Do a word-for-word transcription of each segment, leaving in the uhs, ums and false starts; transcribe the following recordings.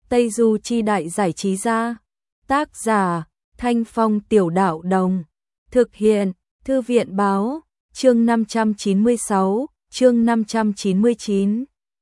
Tây Du Chi Đại Giải Trí Gia. Tác giả Thanh Phong Tiểu Đạo Đồng. Thực hiện Thư viện Báo. Chương năm trăm chín mươi sáu, chương năm trăm chín mươi chín.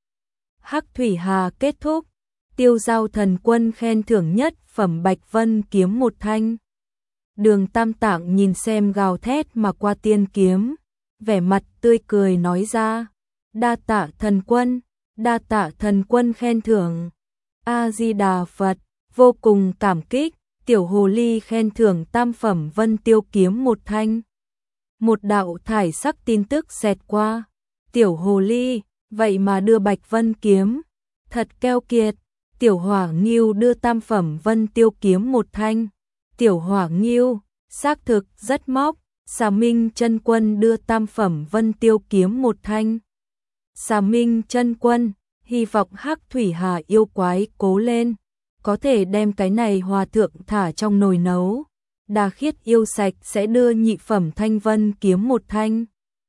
Hắc Thủy Hà kết thúc. Tiêu Giao Thần Quân khen thưởng nhất phẩm Bạch Vân kiếm một thanh. Đường Tam Tạng nhìn xem gào thét mà qua tiên kiếm, vẻ mặt tươi cười nói ra: đa tạ thần quân, đa tạ thần quân khen thưởng. A Di Đà Phật, vô cùng cảm kích. Tiểu hồ ly khen thưởng tam phẩm Vân Tiêu kiếm một thanh. Một đạo thải sắc tin tức xẹt qua. Tiểu hồ ly, vậy mà đưa Bạch Vân kiếm, thật keo kiệt. Tiểu Hỏa Ngưu đưa tam phẩm Vân Tiêu kiếm một thanh. Tiểu Hỏa Ngưu, xác thực rất móc. Xà Minh Chân Quân đưa tam phẩm Vân Tiêu kiếm một thanh. Xà Minh Chân Quân, hy vọng Hắc Thủy Hà yêu quái cố lên, có thể đem cái này hòa thượng thả trong nồi nấu. Đà Khiết yêu sạch sẽ đưa nhị phẩm Thanh Vân kiếm một thanh.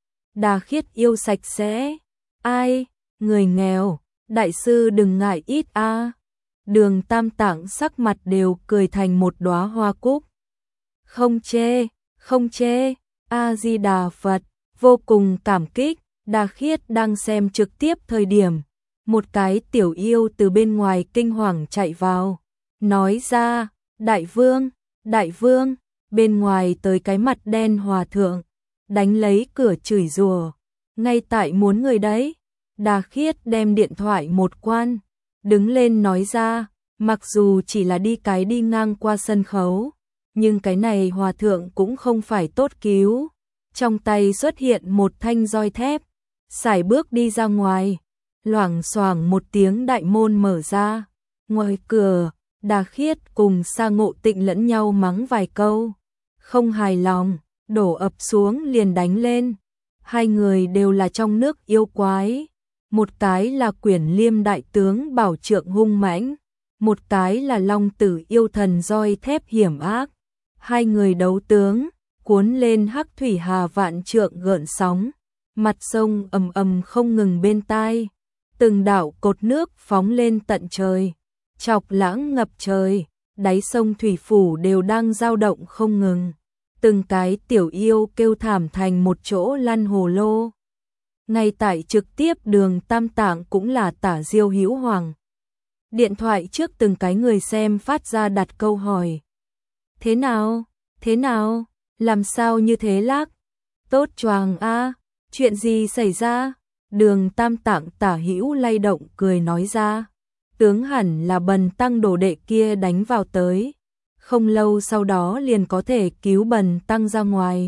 Đà Khiết yêu sạch sẽ, ai, người nghèo, đại sư đừng ngại ít a. Đường Tam Tạng sắc mặt đều cười thành một đóa hoa cúc. Không chê, không chê, A Di Đà Phật, vô cùng cảm kích. Đà Khiết đang xem trực tiếp thời điểm, một cái tiểu yêu từ bên ngoài kinh hoàng chạy vào, nói ra: đại vương, đại vương. Bên ngoài tới cái mặt đen hòa thượng, đánh lấy cửa chửi rủa, ngay tại muốn người đấy. Đà Khiết đem điện thoại một quan, đứng lên nói ra: mặc dù chỉ là đi cái đi ngang qua sân khấu, nhưng cái này hòa thượng cũng không phải tốt cứu. Trong tay xuất hiện một thanh roi thép, sải bước đi ra ngoài. Loảng xoảng một tiếng đại môn mở ra. Ngoài cửa, Đà Khiết cùng Sa Ngộ Tịnh lẫn nhau mắng vài câu. Không hài lòng, đổ ập xuống liền đánh lên. Hai người đều là trong nước yêu quái. Một cái là Quyển Liêm đại tướng bảo trượng hung mãnh, một cái là Long Tử yêu thần roi thép hiểm ác. Hai người đấu tướng, cuốn lên Hắc Thủy Hà vạn trượng gợn sóng. Mặt sông ầm ầm không ngừng bên tai. Từng đạo cột nước phóng lên tận trời, chọc lãng ngập trời, đáy sông thủy phủ đều đang dao động không ngừng. Từng cái tiểu yêu kêu thảm thành một chỗ lăn hồ lô. Ngay tại trực tiếp Đường Tam Tạng cũng là tả diêu hữu hoàng. Điện thoại trước từng cái người xem phát ra đặt câu hỏi. Thế nào? Thế nào? Làm sao như thế lác? Tốt choàng a, chuyện gì xảy ra? Đường Tam Tạng tả hữu lay động cười nói ra: tướng hẳn là Bần Tăng đồ đệ kia đánh vào tới, không lâu sau đó liền có thể cứu Bần Tăng ra ngoài.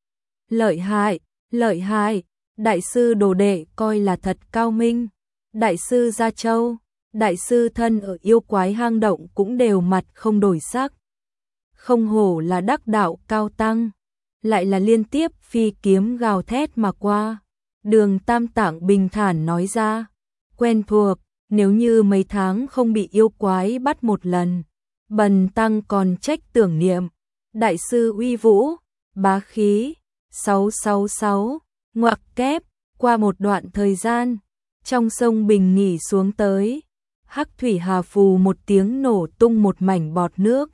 Lợi hại, lợi hại, đại sư đồ đệ coi là thật cao minh. Đại sư Gia Châu, đại sư thân ở yêu quái hang động cũng đều mặt không đổi sắc. Không hổ là đắc đạo cao tăng, lại là liên tiếp phi kiếm gào thét mà qua. Đường Tam Tạng bình thản nói ra: quen thuộc, nếu như mấy tháng không bị yêu quái bắt một lần, Bần Tăng còn trách tưởng niệm. Đại sư uy vũ, bá khí. Sáu sáu sáu, ngoặc kép. Qua một đoạn thời gian, trong sông bình nghỉ xuống tới. Hắc Thủy Hà phù một tiếng nổ tung một mảnh bọt nước.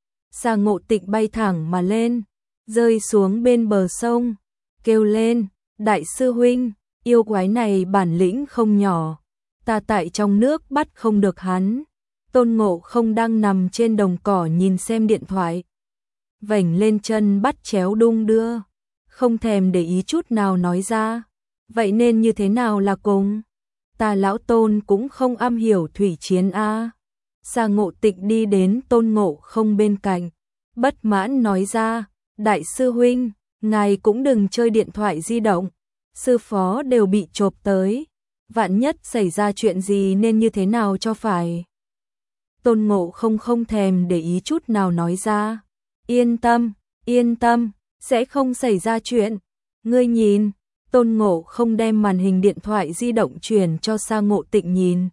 Sa Ngộ Tịnh bay thẳng mà lên, rơi xuống bên bờ sông, kêu lên: đại sư huynh, yêu quái này bản lĩnh không nhỏ, ta tại trong nước bắt không được hắn. Tôn Ngộ Không đang nằm trên đồng cỏ nhìn xem điện thoại, vểnh lên chân bắt chéo đung đưa, không thèm để ý chút nào nói ra: vậy nên như thế nào là cùng? Ta lão Tôn cũng không am hiểu thủy chiến a. Sa Ngộ Tịnh đi đến Tôn Ngộ Không bên cạnh, bất mãn nói ra: đại sư huynh, ngài cũng đừng chơi điện thoại di động, sư phó đều bị chộp tới, vạn nhất xảy ra chuyện gì nên như thế nào cho phải. Tôn Ngộ Không không thèm để ý chút nào nói ra: yên tâm, yên tâm, sẽ không xảy ra chuyện. Ngươi nhìn. Tôn Ngộ Không đem màn hình điện thoại di động truyền cho Sa Ngộ Tịnh nhìn.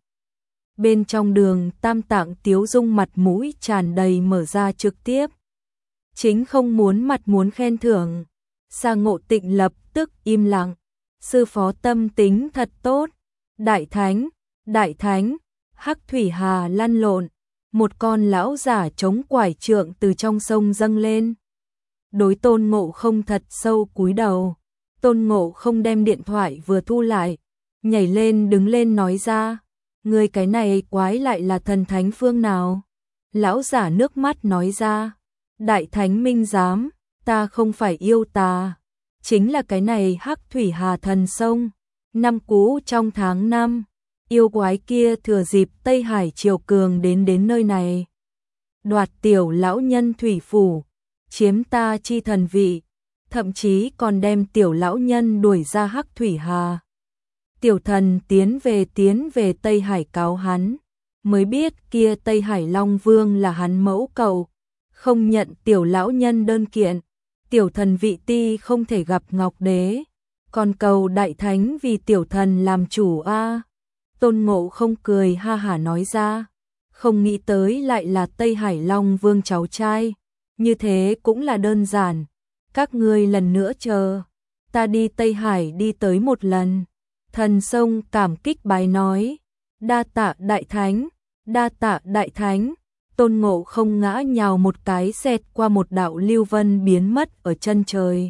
Bên trong Đường Tam Tạng tiếu dung mặt mũi tràn đầy mở ra trực tiếp. Chính không muốn mặt muốn khen thưởng. Sa Ngộ Tịnh lập tức im lặng. Sư phó tâm tính thật tốt. Đại Thánh, Đại Thánh, Hắc thủy hà lăn lộn, một con lão giả chống quải trượng từ trong sông dâng lên. Đối Tôn Ngộ Không thật sâu cúi đầu. Tôn Ngộ Không đem điện thoại vừa thu lại, nhảy lên đứng lên nói ra, người cái này quái lại là thần thánh phương nào? Lão giả nước mắt nói ra, Đại Thánh Minh Giám, ta không phải yêu tà, chính là cái này Hắc thủy hà thần sông. Năm cũ trong tháng năm, yêu quái kia thừa dịp Tây Hải triều cường đến đến nơi này, đoạt tiểu lão nhân thủy phủ, chiếm ta chi thần vị, thậm chí còn đem tiểu lão nhân đuổi ra Hắc thủy hà. Tiểu thần tiến về tiến về Tây Hải cáo hắn, mới biết kia Tây Hải Long Vương là hắn mẫu cậu, không nhận tiểu lão nhân đơn kiện, tiểu thần vị ti không thể gặp Ngọc Đế, còn cầu Đại Thánh vì tiểu thần làm chủ a. Tôn Ngộ Không cười ha hả nói ra, không nghĩ tới lại là Tây Hải Long Vương cháu trai, như thế cũng là đơn giản, các ngươi lần nữa chờ, ta đi Tây Hải đi tới một lần. Thần sông cảm kích bái nói, đa tạ Đại Thánh, đa tạ Đại Thánh. Tôn Ngộ Không ngã nhào một cái xẹt qua một đạo lưu vân biến mất ở chân trời.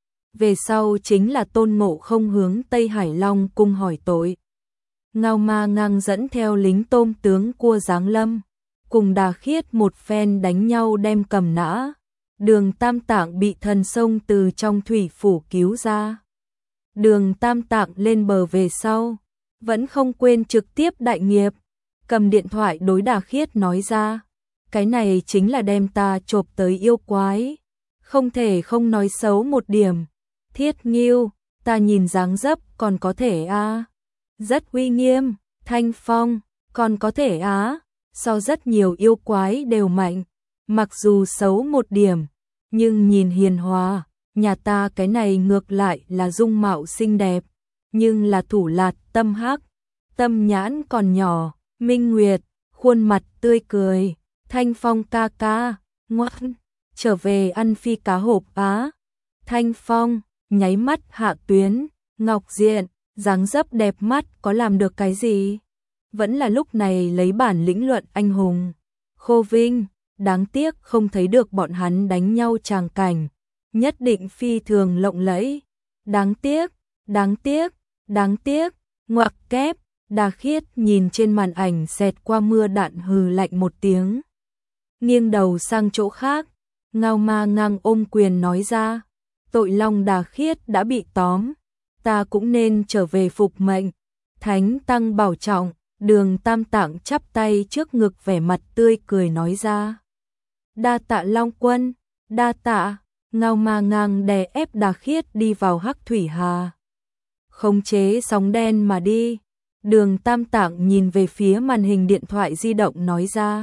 Về sau chính là Tôn Ngộ Không hướng Tây Hải Long cung hỏi tội. Ngao Ma Ngang dẫn theo lính tôm tướng cua giáng lâm, cùng Đà Khiết một phen đánh nhau đem cầm nã. Đường Tam Tạng bị thần sông từ trong thủy phủ cứu ra. Đường Tam Tạng lên bờ về sau, vẫn không quên trực tiếp đại nghiệp, cầm điện thoại đối Đà Khiết nói ra, cái này chính là đem ta chộp tới yêu quái, không thể không nói xấu một điểm. Thiết Ngưu, ta nhìn dáng dấp còn có thể a, rất uy nghiêm. Thanh Phong, còn có thể á, so rất nhiều yêu quái đều mạnh, mặc dù xấu một điểm, nhưng nhìn hiền hòa. Nhà ta cái này ngược lại là dung mạo xinh đẹp, nhưng là thủ lạt tâm hắc, tâm nhãn còn nhỏ. Minh Nguyệt, khuôn mặt tươi cười. Thanh Phong ca ca, ngoan, trở về ăn phi cá hộp á. Thanh Phong, nháy mắt hạ tuyến. Ngọc Diện, dáng dấp đẹp mắt có làm được cái gì? Vẫn là lúc này lấy bản lĩnh luận anh hùng. Khô Vinh, đáng tiếc không thấy được bọn hắn đánh nhau tràng cảnh, nhất định phi thường lộng lẫy. Đáng tiếc, đáng tiếc, đáng tiếc. Ngoặc kép. Đà Khiết nhìn trên màn ảnh xẹt qua mưa đạn hừ lạnh một tiếng, nghiêng đầu sang chỗ khác. Ngao Ma Ngang ôm quyền nói ra, tội long Đà Khiết đã bị tóm, ta cũng nên trở về phục mệnh. Thánh tăng bảo trọng. Đường Tam Tạng chắp tay trước ngực vẻ mặt tươi cười nói ra, đa tạ Long Quân, đa tạ. Ngao Ma Ngang đè ép Đà Khiết đi vào Hắc thủy hà, khống chế sóng đen mà đi. Đường Tam Tạng nhìn về phía màn hình điện thoại di động nói ra,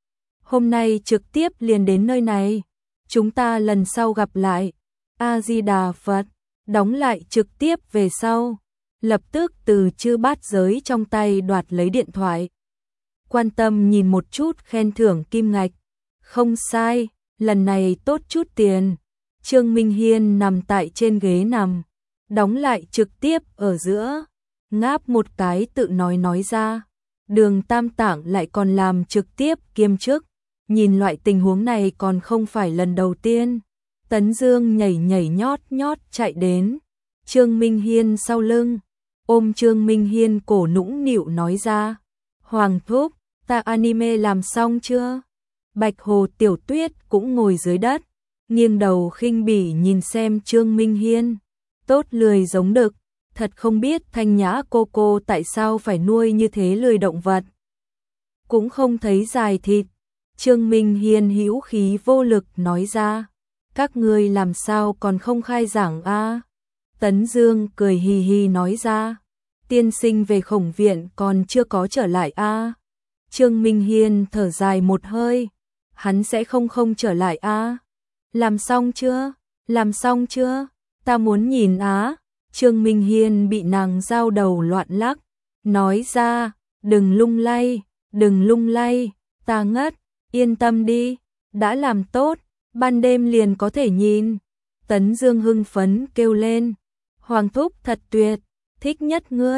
hôm nay trực tiếp liền đến nơi này, chúng ta lần sau gặp lại. A Di Đà Phật. Đóng lại trực tiếp về sau, lập tức từ chư bát giới trong tay đoạt lấy điện thoại. Quan tâm nhìn một chút khen thưởng kim ngạch, không sai, lần này tốt chút tiền. Trương Minh Hiên nằm tại trên ghế nằm, đóng lại trực tiếp ở giữa, ngáp một cái tự nói nói ra, Đường Tam Tạng lại còn làm trực tiếp kiêm chức, nhìn loại tình huống này còn không phải lần đầu tiên. Tấn Dương nhảy nhảy nhót nhót chạy đến, Trương Minh Hiên sau lưng, ôm Trương Minh Hiên cổ nũng nịu nói ra, Hoàng thúc, ta anime làm xong chưa? Bạch Hồ Tiểu Tuyết cũng ngồi dưới đất, nghiêng đầu khinh bỉ nhìn xem Trương Minh Hiên, tốt lười giống đực, thật không biết Thanh Nhã cô cô tại sao phải nuôi như thế lười động vật. Cũng không thấy dài thịt. Trương Minh Hiên hữu khí vô lực nói ra, các ngươi làm sao còn không khai giảng a? Tấn Dương cười hì hì nói ra, tiên sinh về Khổng viện còn chưa có trở lại a. Trương Minh Hiên thở dài một hơi, hắn sẽ không không trở lại a. Làm xong chưa? Làm xong chưa? Ta muốn nhìn á. Trương Minh Hiên bị nàng giao đầu loạn lắc, nói ra, đừng lung lay, đừng lung lay, ta ngất, yên tâm đi, đã làm tốt, ban đêm liền có thể nhìn. Tấn Dương hưng phấn kêu lên, Hoàng thúc thật tuyệt, thích nhất ngươi,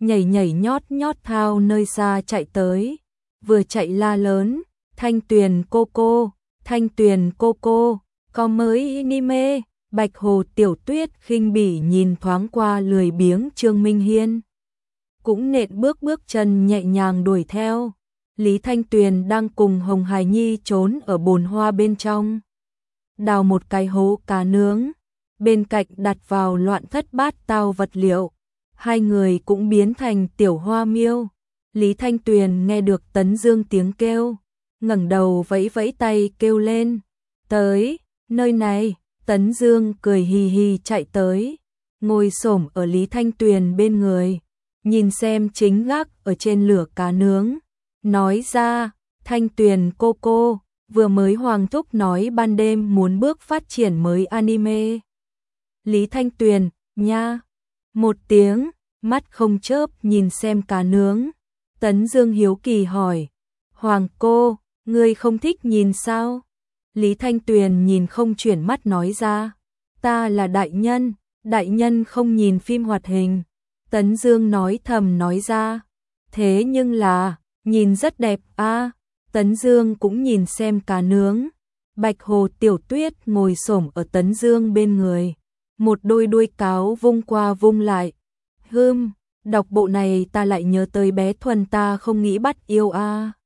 nhảy nhảy nhót nhót thao nơi xa chạy tới, vừa chạy la lớn, Thanh Tuyền cô cô, Thanh Tuyền cô cô, có mới anime. Bạch Hồ Tiểu Tuyết khinh bỉ nhìn thoáng qua lười biếng Trương Minh Hiên, cũng nện bước bước chân nhẹ nhàng đuổi theo. Lý Thanh Tuyền đang cùng Hồng Hải Nhi trốn ở bồn hoa bên trong, đào một cái hố cá nướng, bên cạnh đặt vào loạn thất bát tao vật liệu. Hai người cũng biến thành tiểu hoa miêu. Lý Thanh Tuyền nghe được Tấn Dương tiếng kêu, ngẩng đầu vẫy vẫy tay kêu lên, tới, nơi này. Tấn Dương cười hì hì chạy tới, ngồi xổm ở Lý Thanh Tuyền bên người, nhìn xem chính gác ở trên lửa cá nướng, nói ra, Thanh Tuyền cô cô, vừa mới Hoàng Thúc nói ban đêm muốn bước phát triển mới anime. Lý Thanh Tuyền, nha, một tiếng, mắt không chớp nhìn xem cá nướng. Tấn Dương hiếu kỳ hỏi, Hoàng cô, ngươi không thích nhìn sao? Lý Thanh Tuyền nhìn không chuyển mắt nói ra, ta là đại nhân, đại nhân không nhìn phim hoạt hình. Tấn Dương nói thầm nói ra, thế nhưng là, nhìn rất đẹp a. À. Tấn Dương cũng nhìn xem cá nướng. Bạch Hồ Tiểu Tuyết ngồi xổm ở Tấn Dương bên người, một đôi đuôi cáo vung qua vung lại. Hừm, đọc bộ này ta lại nhớ tới bé Thuần ta không nghĩ bắt yêu a. À.